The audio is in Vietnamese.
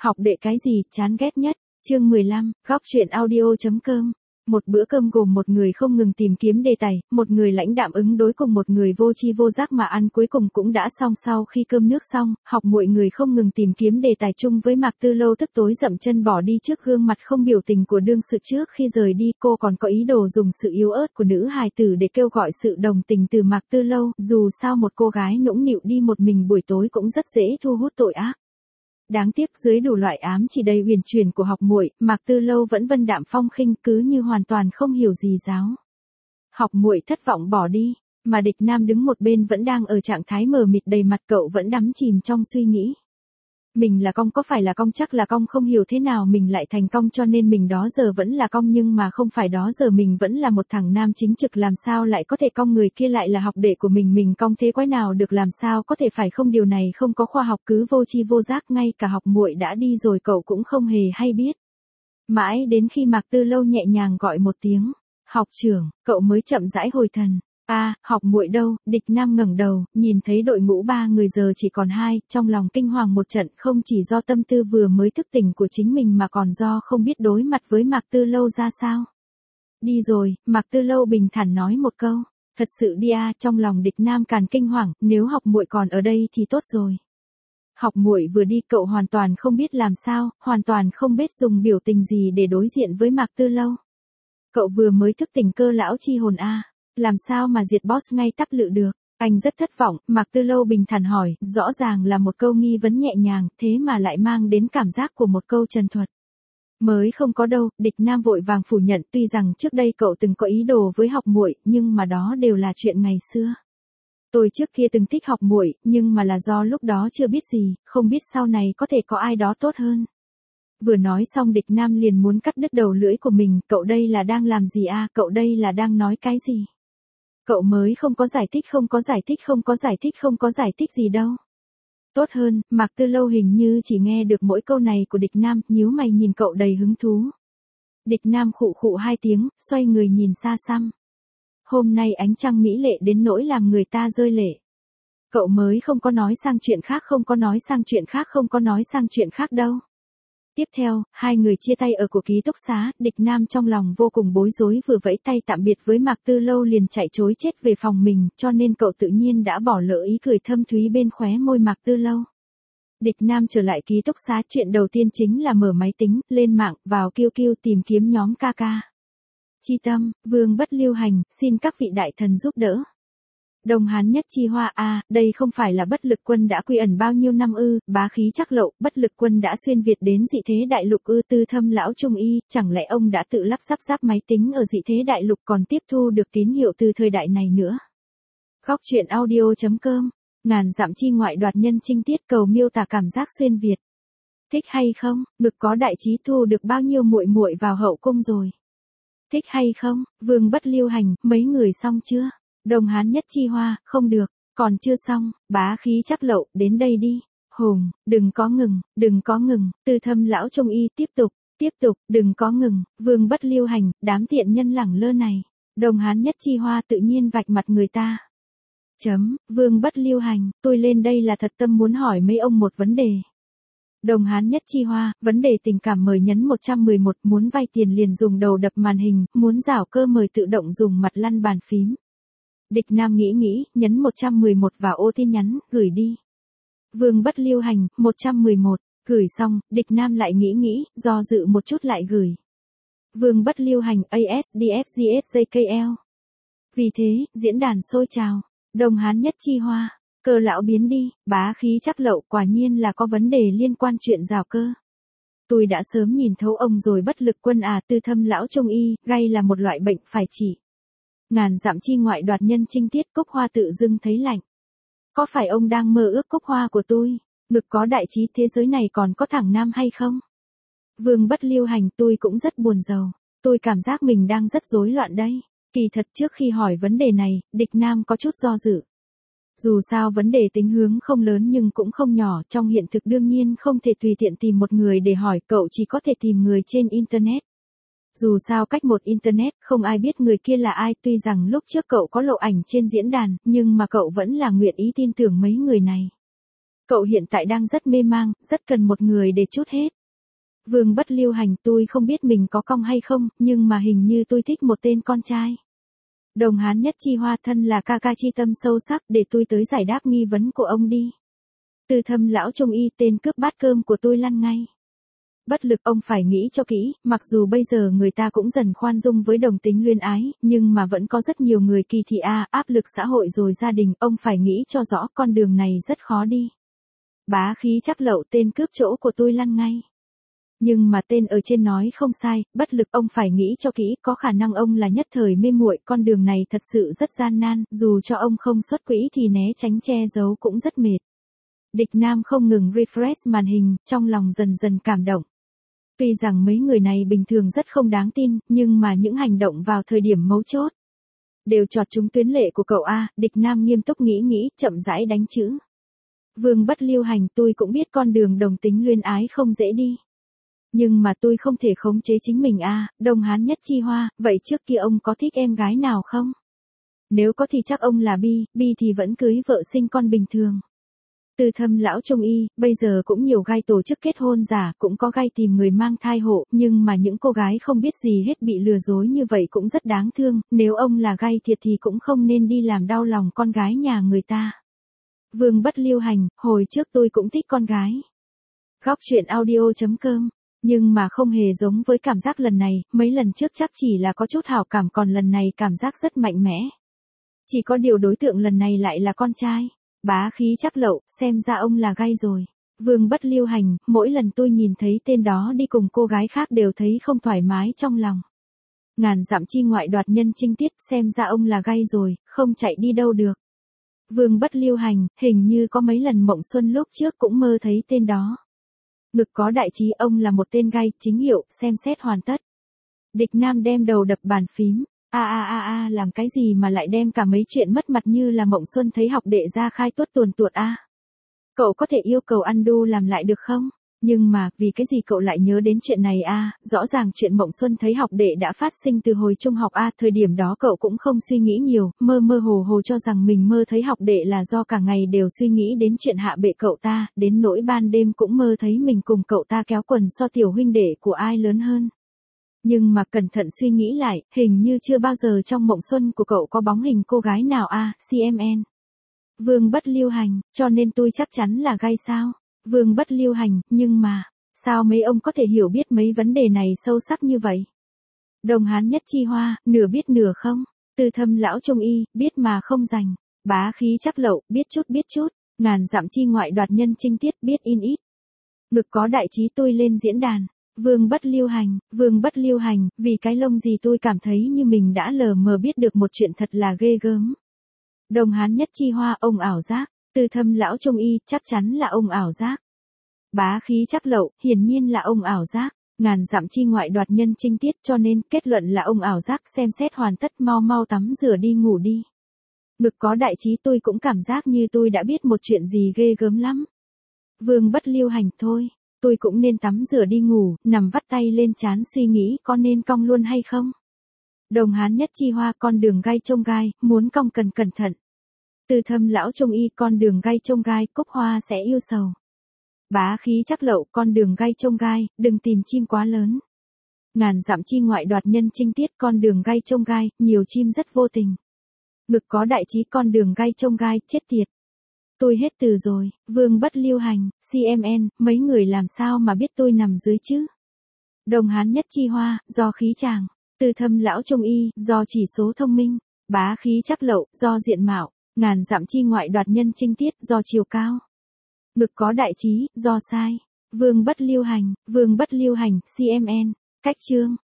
Học đệ cái gì chán ghét nhất? Chương 15, góc truyện audio.com. Một bữa cơm gồm một người không ngừng tìm kiếm đề tài, một người lãnh đạm ứng đối cùng một người vô tri vô giác mà ăn cuối cùng cũng đã xong. Sau khi cơm nước xong, Học Muội người không ngừng tìm kiếm đề tài chung với Mạc Tư Lâu tức tối dậm chân bỏ đi trước gương mặt không biểu tình của đương sự. Trước khi rời đi cô còn có ý đồ dùng sự yếu ớt của nữ hài tử để kêu gọi sự đồng tình từ Mạc Tư Lâu, dù sao một cô gái nũng nịu đi một mình buổi tối cũng rất dễ thu hút tội ác. Đáng tiếc dưới đủ loại ám chỉ đầy huyền chuyển của Học Muội, Mạc Tư Lâu vẫn vân đạm phong khinh, cứ như hoàn toàn không hiểu gì giáo. Học Muội thất vọng bỏ đi, mà Địch Nam đứng một bên vẫn đang ở trạng thái mờ mịt, đầy mặt cậu vẫn đắm chìm trong suy nghĩ. Mình là cong, có phải là cong, chắc là cong, không hiểu thế nào mình lại thành cong, cho nên mình đó giờ vẫn là cong, nhưng mà không phải, đó giờ mình vẫn là một thằng nam chính trực, làm sao lại có thể cong, người kia lại là học đệ của mình cong thế quái nào được, làm sao có thể, phải không, điều này không có khoa học, cứ vô tri vô giác, ngay cả Học Muội đã đi rồi cậu cũng không hề hay biết. Mãi đến khi Mạc Tư Lâu nhẹ nhàng gọi một tiếng, "Học trưởng", cậu mới chậm rãi hồi thần. Học Muội đâu? Địch Nam ngẩng đầu, nhìn thấy đội ngũ 3 người giờ chỉ còn 2, trong lòng kinh hoàng một trận, không chỉ do tâm tư vừa mới thức tỉnh của chính mình mà còn do không biết đối mặt với Mạc Tư Lâu ra sao. "Đi rồi", Mạc Tư Lâu bình thản nói một câu. "Thật sự đi à?" Trong lòng Địch Nam càng kinh hoàng, nếu Học Muội còn ở đây thì tốt rồi. Học Muội vừa đi cậu hoàn toàn không biết làm sao, hoàn toàn không biết dùng biểu tình gì để đối diện với Mạc Tư Lâu. Cậu vừa mới thức tỉnh cơ lão chi hồn làm sao mà diệt boss ngay tắp lự được? Anh rất thất vọng, Mạc Tư Lâu bình thản hỏi, rõ ràng là một câu nghi vấn nhẹ nhàng, thế mà lại mang đến cảm giác của một câu trần thuật. Mới không có đâu, Địch Nam vội vàng phủ nhận, tuy rằng trước đây cậu từng có ý đồ với Học Muội, nhưng mà đó đều là chuyện ngày xưa. Tôi trước kia từng thích Học Muội, nhưng mà là do lúc đó chưa biết gì, không biết sau này có thể có ai đó tốt hơn. Vừa nói xong Địch Nam liền muốn cắt đứt đầu lưỡi của mình, cậu đây là đang làm gì cậu đây là đang nói cái gì? Cậu mới không có giải thích, không có giải thích, không có giải thích, không có giải thích gì đâu. Tốt hơn, Mạc Tư Lâu hình như chỉ nghe được mỗi câu này của Địch Nam, nhíu mày nhìn cậu đầy hứng thú. Địch Nam khụ khụ 2 tiếng, xoay người nhìn xa xăm. Hôm nay ánh trăng mỹ lệ đến nỗi làm người ta rơi lệ. Cậu mới không có nói sang chuyện khác, không có nói sang chuyện khác, không có nói sang chuyện khác đâu. Tiếp theo, 2 người chia tay ở của ký túc xá, Địch Nam trong lòng vô cùng bối rối, vừa vẫy tay tạm biệt với Mạc Tư Lâu liền chạy trối chết về phòng mình, cho nên cậu tự nhiên đã bỏ lỡ ý cười thâm thúy bên khóe môi Mạc Tư Lâu. Địch Nam trở lại ký túc xá, chuyện đầu tiên chính là mở máy tính, lên mạng, vào QQ tìm kiếm nhóm KK. Chi Tâm, Vương Bất Lưu Hành, xin các vị đại thần giúp đỡ. Đồng Hán Nhất Chi Hoa đây không phải là Bất Lực Quân đã quy ẩn bao nhiêu năm bá khí chắc lộ, Bất Lực Quân đã xuyên Việt đến dị thế đại lục Tư Thâm lão trung y, chẳng lẽ ông đã tự lắp ráp máy tính ở dị thế đại lục còn tiếp thu được tín hiệu từ thời đại này nữa? Góc truyện audio.com, ngàn dặm chi ngoại đoạt nhân chinh tiết cầu miêu tả cảm giác xuyên Việt. Thích hay không? Ngực có đại trí thu được bao nhiêu muội muội vào hậu cung rồi? Thích hay không? Vương Bất Lưu Hành, mấy người xong chưa? Đồng Hán Nhất Chi Hoa, không được, còn chưa xong, bá khí chắc lậu, đến đây đi. Hùng, đừng có ngừng, đừng có ngừng, Tư Thâm lão trung y, tiếp tục, đừng có ngừng, Vương Bất Lưu Hành, đám tiện nhân lẳng lơ này. Đồng Hán Nhất Chi Hoa tự nhiên vạch mặt người ta. Vương Bất Lưu Hành, tôi lên đây là thật tâm muốn hỏi mấy ông một vấn đề. Đồng Hán Nhất Chi Hoa, vấn đề tình cảm mời nhấn 111, muốn vay tiền liền dùng đầu đập màn hình, muốn giảo cơ mời tự động dùng mặt lăn bàn phím. Địch Nam nghĩ, nhấn 111 vào ô tin nhắn, gửi đi. Vương Bất Lưu Hành, 111, gửi xong, Địch Nam lại nghĩ, do dự một chút lại gửi. Vương Bất Lưu Hành, ASDFGSJKL. Vì thế, diễn đàn sôi trào, Đồng Hán Nhất Chi Hoa, cơ lão biến đi, bá khí chắc lậu, quả nhiên là có vấn đề liên quan chuyện giảo cơ. Tôi đã sớm nhìn thấu ông rồi. Bất Lực Quân Tư Thâm lão trung y, gay là một loại bệnh phải trị. Ngàn dặm chi ngoại đoạt nhân chinh tiết, Cúc Hoa tự dưng thấy lạnh. Có phải ông đang mơ ước Cúc Hoa của tôi? Ngực có đại trí, thế giới này còn có thằng nam hay không? Vương Bất Lưu Hành, tôi cũng rất buồn rầu. Tôi cảm giác mình đang rất rối loạn đây. Kỳ thật trước khi hỏi vấn đề này, Địch Nam có chút do dự. Dù sao vấn đề tính hướng không lớn nhưng cũng không nhỏ, trong hiện thực đương nhiên không thể tùy tiện tìm một người để hỏi, cậu chỉ có thể tìm người trên Internet. Dù sao cách một Internet, không ai biết người kia là ai, tuy rằng lúc trước cậu có lộ ảnh trên diễn đàn, nhưng mà cậu vẫn là nguyện ý tin tưởng mấy người này. Cậu hiện tại đang rất mê mang, rất cần một người để trút hết. Vương Bất Lưu Hành, tôi không biết mình có cong hay không, nhưng mà hình như tôi thích một tên con trai. Đồng Hán Nhất Chi Hoa, thân là ca ca chi tâm sâu sắc, để tôi tới giải đáp nghi vấn của ông đi. Từ Thâm lão trung y, tên cướp bát cơm của tôi lăn ngay. Bất lực, ông phải nghĩ cho kỹ, mặc dù bây giờ người ta cũng dần khoan dung với đồng tính luyến ái, nhưng mà vẫn có rất nhiều người kỳ thị áp lực xã hội rồi gia đình, ông phải nghĩ cho rõ, con đường này rất khó đi. Bá Khí Trắc Lậu, tên cướp chỗ của tôi lăn ngay. Nhưng mà tên ở trên nói không sai, bất lực, ông phải nghĩ cho kỹ, có khả năng ông là nhất thời mê muội, con đường này thật sự rất gian nan, dù cho ông không xuất quỹ thì né tránh che giấu cũng rất mệt. Địch Nam không ngừng refresh màn hình, trong lòng dần dần cảm động. Tuy rằng mấy người này bình thường rất không đáng tin, nhưng mà những hành động vào thời điểm mấu chốt đều chọt trúng tuyến lệ của cậu Địch Nam nghiêm túc nghĩ, chậm rãi đánh chữ. Vương Bất Lưu Hành, tôi cũng biết con đường đồng tính luyến ái không dễ đi. Nhưng mà tôi không thể khống chế chính mình Đồng Hán Nhất Chi Hoa, vậy trước kia ông có thích em gái nào không? Nếu có thì chắc ông là bi thì vẫn cưới vợ sinh con bình thường. Từ Thâm lão trung y, bây giờ cũng nhiều gai tổ chức kết hôn giả, cũng có gai tìm người mang thai hộ, nhưng mà những cô gái không biết gì hết bị lừa dối như vậy cũng rất đáng thương, nếu ông là gai thiệt thì cũng không nên đi làm đau lòng con gái nhà người ta. Vương Bất Lưu Hành, hồi trước tôi cũng thích con gái. Góc truyện audio.com, nhưng mà không hề giống với cảm giác lần này, mấy lần trước chắc chỉ là có chút hảo cảm, còn lần này cảm giác rất mạnh mẽ. Chỉ có điều đối tượng lần này lại là con trai. Bá Khí Trắc Lậu, xem ra ông là gai rồi. Vương Bất Lưu Hành, mỗi lần tôi nhìn thấy tên đó đi cùng cô gái khác đều thấy không thoải mái trong lòng. Ngàn dặm chi ngoại đoạt nhân trinh tiết, xem ra ông là gai rồi, không chạy đi đâu được. Vương Bất Lưu Hành, hình như có mấy lần Mộng Xuân lúc trước cũng mơ thấy tên đó. Ngực có đại trí, ông là một tên gai, chính hiệu, xem xét hoàn tất. Địch Nam đem đầu đập bàn phím. Làm cái gì mà lại đem cả mấy chuyện mất mặt như là Mộng Xuân thấy học đệ ra khai tuốt tuồn tuột Cậu có thể yêu cầu undo làm lại được không? Nhưng mà, vì cái gì cậu lại nhớ đến chuyện này rõ ràng chuyện Mộng Xuân thấy học đệ đã phát sinh từ hồi trung học thời điểm đó cậu cũng không suy nghĩ nhiều, mơ hồ cho rằng mình mơ thấy học đệ là do cả ngày đều suy nghĩ đến chuyện hạ bệ cậu ta, đến nỗi ban đêm cũng mơ thấy mình cùng cậu ta kéo quần so tiểu huynh đệ của ai lớn hơn. Nhưng mà cẩn thận suy nghĩ lại, hình như chưa bao giờ trong Mộng Xuân của cậu có bóng hình cô gái nào CMN. Vương Bất Lưu Hành, cho nên tôi chắc chắn là gai sao? Vương Bất Lưu Hành, nhưng mà, sao mấy ông có thể hiểu biết mấy vấn đề này sâu sắc như vậy? Đồng Hán Nhất Chi Hoa, nửa biết nửa không? Từ Thâm lão trung y, biết mà không dành. Bá Khí Trắc Lậu, biết chút. Ngàn dặm chi ngoại đoạt nhân trinh tiết, biết in ít. Ngực có đại trí, tôi lên diễn đàn. Vương Bất Lưu Hành, vì cái lông gì tôi cảm thấy như mình đã lờ mờ biết được một chuyện thật là ghê gớm. Đồng Hán Nhất Chi Hoa, ông ảo giác. Từ Thâm lão trung y, chắc chắn là ông ảo giác. Bá Khí Trắc Lậu, hiển nhiên là ông ảo giác. Ngàn dặm chi ngoại đoạt nhân trinh tiết, cho nên kết luận là ông ảo giác, xem xét hoàn tất, mau tắm rửa đi ngủ đi. Ngực có đại trí, tôi cũng cảm giác như tôi đã biết một chuyện gì ghê gớm lắm. Vương Bất Lưu Hành, thôi, tôi cũng nên tắm rửa đi ngủ, nằm vắt tay lên trán suy nghĩ có nên cong luôn hay không. Đồng Hán Nhất Chi Hoa, con đường gai trông gai, muốn cong cần cẩn thận. Từ Thâm lão trung y, con đường gai trông gai, cúc hoa sẽ yêu sầu. Bá Khí Trắc Lậu, con đường gai trông gai, đừng tìm chim quá lớn. Ngàn dặm chi ngoại đoạt nhân trinh tiết, con đường gai trông gai, nhiều chim rất vô tình. Ngực có đại trí, con đường gai trông gai, chết tiệt. Tôi hết từ rồi. Vương Bất Lưu Hành, CMN, mấy người làm sao mà biết tôi nằm dưới chứ? Đồng Hán Nhất Chi Hoa, do khí chàng. Từ Thâm lão trung y, do chỉ số thông minh. Bá Khí Trắc Lậu, do diện mạo. Ngàn dặm chi ngoại đoạt nhân trinh tiết, do chiều cao. Ngực có đại trí, do sai. Vương Bất Lưu Hành, CMN, cách chương.